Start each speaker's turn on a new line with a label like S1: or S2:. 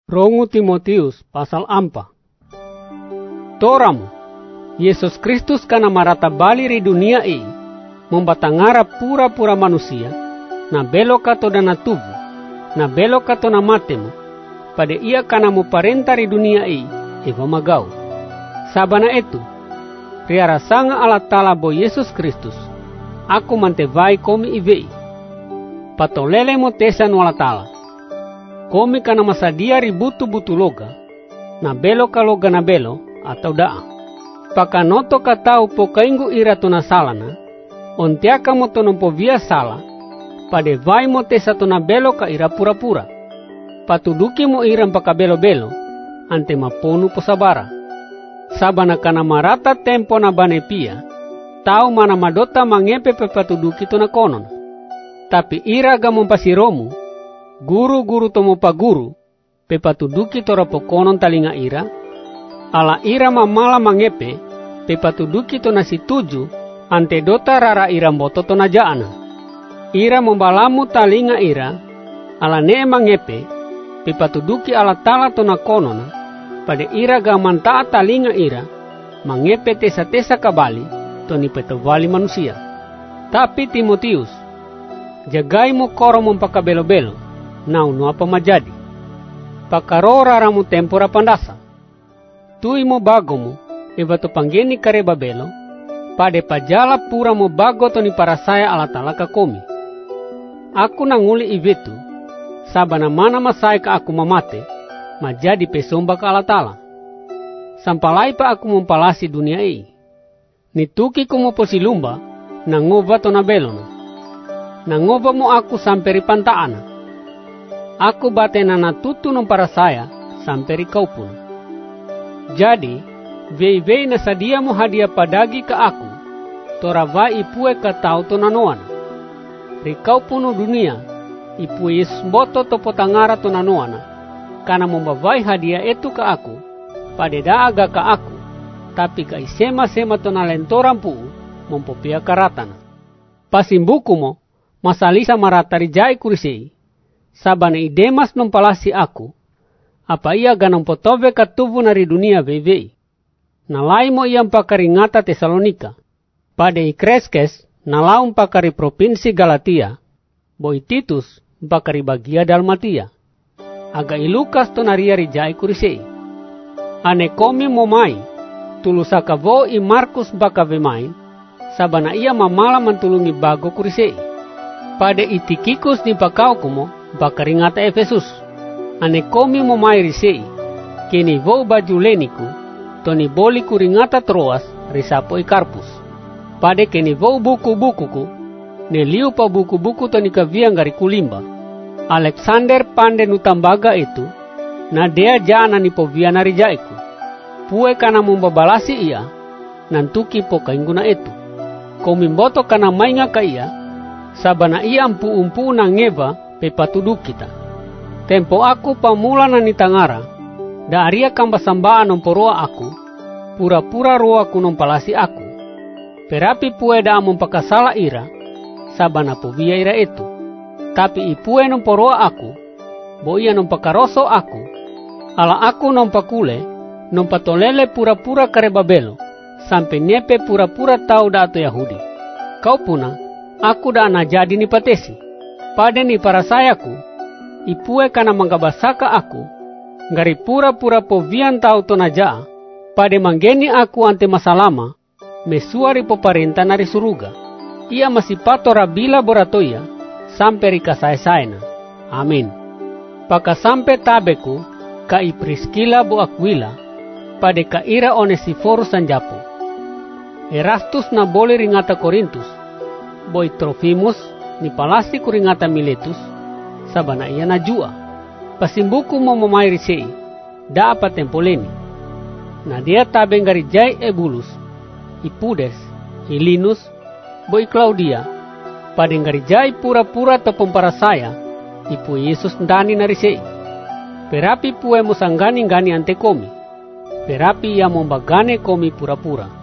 S1: Rongu Timotius pasal 4. Toramu, Yesus Kristus kana marata bali ri dunia i, membatangara pura-pura manusia, na belok kato dana tubuh, na belok kato na matemu, pada ia kana mu parenta ri dunia i, eva magau. Sabana itu, riara sanga Allah Ta'ala bo Yesus Kristus, aku mantevai komi ivei. Patolele mo tesan wala Ta'ala. Komi kana masadia ributu-butu loga, na belo ka loga na belo, atau daa. Pakanoto katau po kaingu ira to na salana, ontiaka mo to nompo via sala, pade vai mo tesa to na belo ka ira pura-pura. Patuduki mo iram paka belo-belo, ante maponu po sabara. Sabana kana marata tempo na banepia, tau mana madota mangepe pe patuduki to na konon. Tapi ira gamon pasiromu, guru-guru tomo paguru, pe patuduki tora pokonon talinga ira, ala ira mamala mangepe, pe patuduki to na situju, ante dota rara ira mboto to na jaana. Ira membalamu talinga ira, ala ne mangepe, pe patuduki ala tala to na konona, pada ira gamanta talinga ira, mangepe tesa-tesa kabali, to ni petovali manusia. Tapi Timotius, jagai mo koro mempakabelo-belo, nau no apa majadi. Pakaro raramu tempora pandasa. Tui mo bago mo, eva to panggeni kare babelo, pade pajala pura mo bago to ni para saya ala Ta'ala ka komi. Aku nanguli ivetu, sabana mana masai ka aku mamate, majadi pesomba ka ala Ta'ala. Sampalai pa aku mempalasi dunia i. Nituki ko mo posilumba, nangova to na belono. Nangova mo aku samperi pantaana. Aku batena natutu nung para saya, samperi kau pun. Jadi, vei-vei na sadia mo hadiah padagi ka aku, toravai ipue ka tau to nanoana. Rikau puno dunia, ipue Yesus boto to potangara to nanoana, kana membawai hadiah itu ka aku, padeda aga ka aku, tapi ka isema-sema to na lentoran puu, mempopia karatana. Pasimbuku mo, masalisa maratari jai kurisei, sabana idemas numpalasi aku, apa ia ganong potove katubu nari dunia vei-vei. Nalai mo iam pakari ngata Tesalonika, pade Kreskes nalaum pakari provinsi Galatia, boi Titus pakari bagia Dalmatia. Aga ilukas to naria rijai kurisei. Ane komi momai, tulusaka vo i Markus baka vemain, sabana ia mamala mantulungi bago kurisei. Pade itikikus ni pakau kumo, bakaringata Efesus. Ane komi mo mai risei, kini vo baju leniku, toni boli kuringata Troas, risapo Karpus. Pade kini vo buku-bukuku, ne liu pa buku-buku toni kaviang gari kulimba. Alexander pande nutambaga itu, na dea jana ni povia narijaiku. Pue kana membabalasi ia, nantuki po kainguna itu. Komi mboto kana mainga ka ia, sabana ia umpu na ngeva pe patuduk kita. Tempo aku pamula na nitangara, da aria kamba sambaan nomporoa aku, pura-pura roa ku nompalasi aku. Perapi pue da mempakasala ira, sabana povia ira itu. Tapi ipue nomporoa aku, bo ia nompakaroso aku, ala aku nompakule, nompatolele pura-pura karebabelo, sampai nepe pura-pura tau da ato Yahudi. Kau puna, aku da na jadi ni patesi. Pade ni para sayaku, ipue kana manggabasaka aku, ngari pura-pura povian tau tonaja, pade manggeni aku ante masalama, mesuari poparenta nari suruga. Ia masih pato rabila boratoya, sampai rika saya-sayana. Amin. Paka sampai tabeku, ka Priskila bo Aquila, pade ka ira Onesiforus sanjapo. Erastus na bole ringata Korintus, boy Trofimus, ni palasi kuringata Miletus, sabana ia najua. Pasimbuku mo mamai risei, dapat tempoleni. Na dia tabeng garijai Ebulus, Ipudes, Ilinus, boy Claudia, padeng garijai pura-pura topong para saya, ipu Yesus ndani narisei. Perapi pue mo sanggani ngani ante komi, perapi ia mombagane komi pura-pura.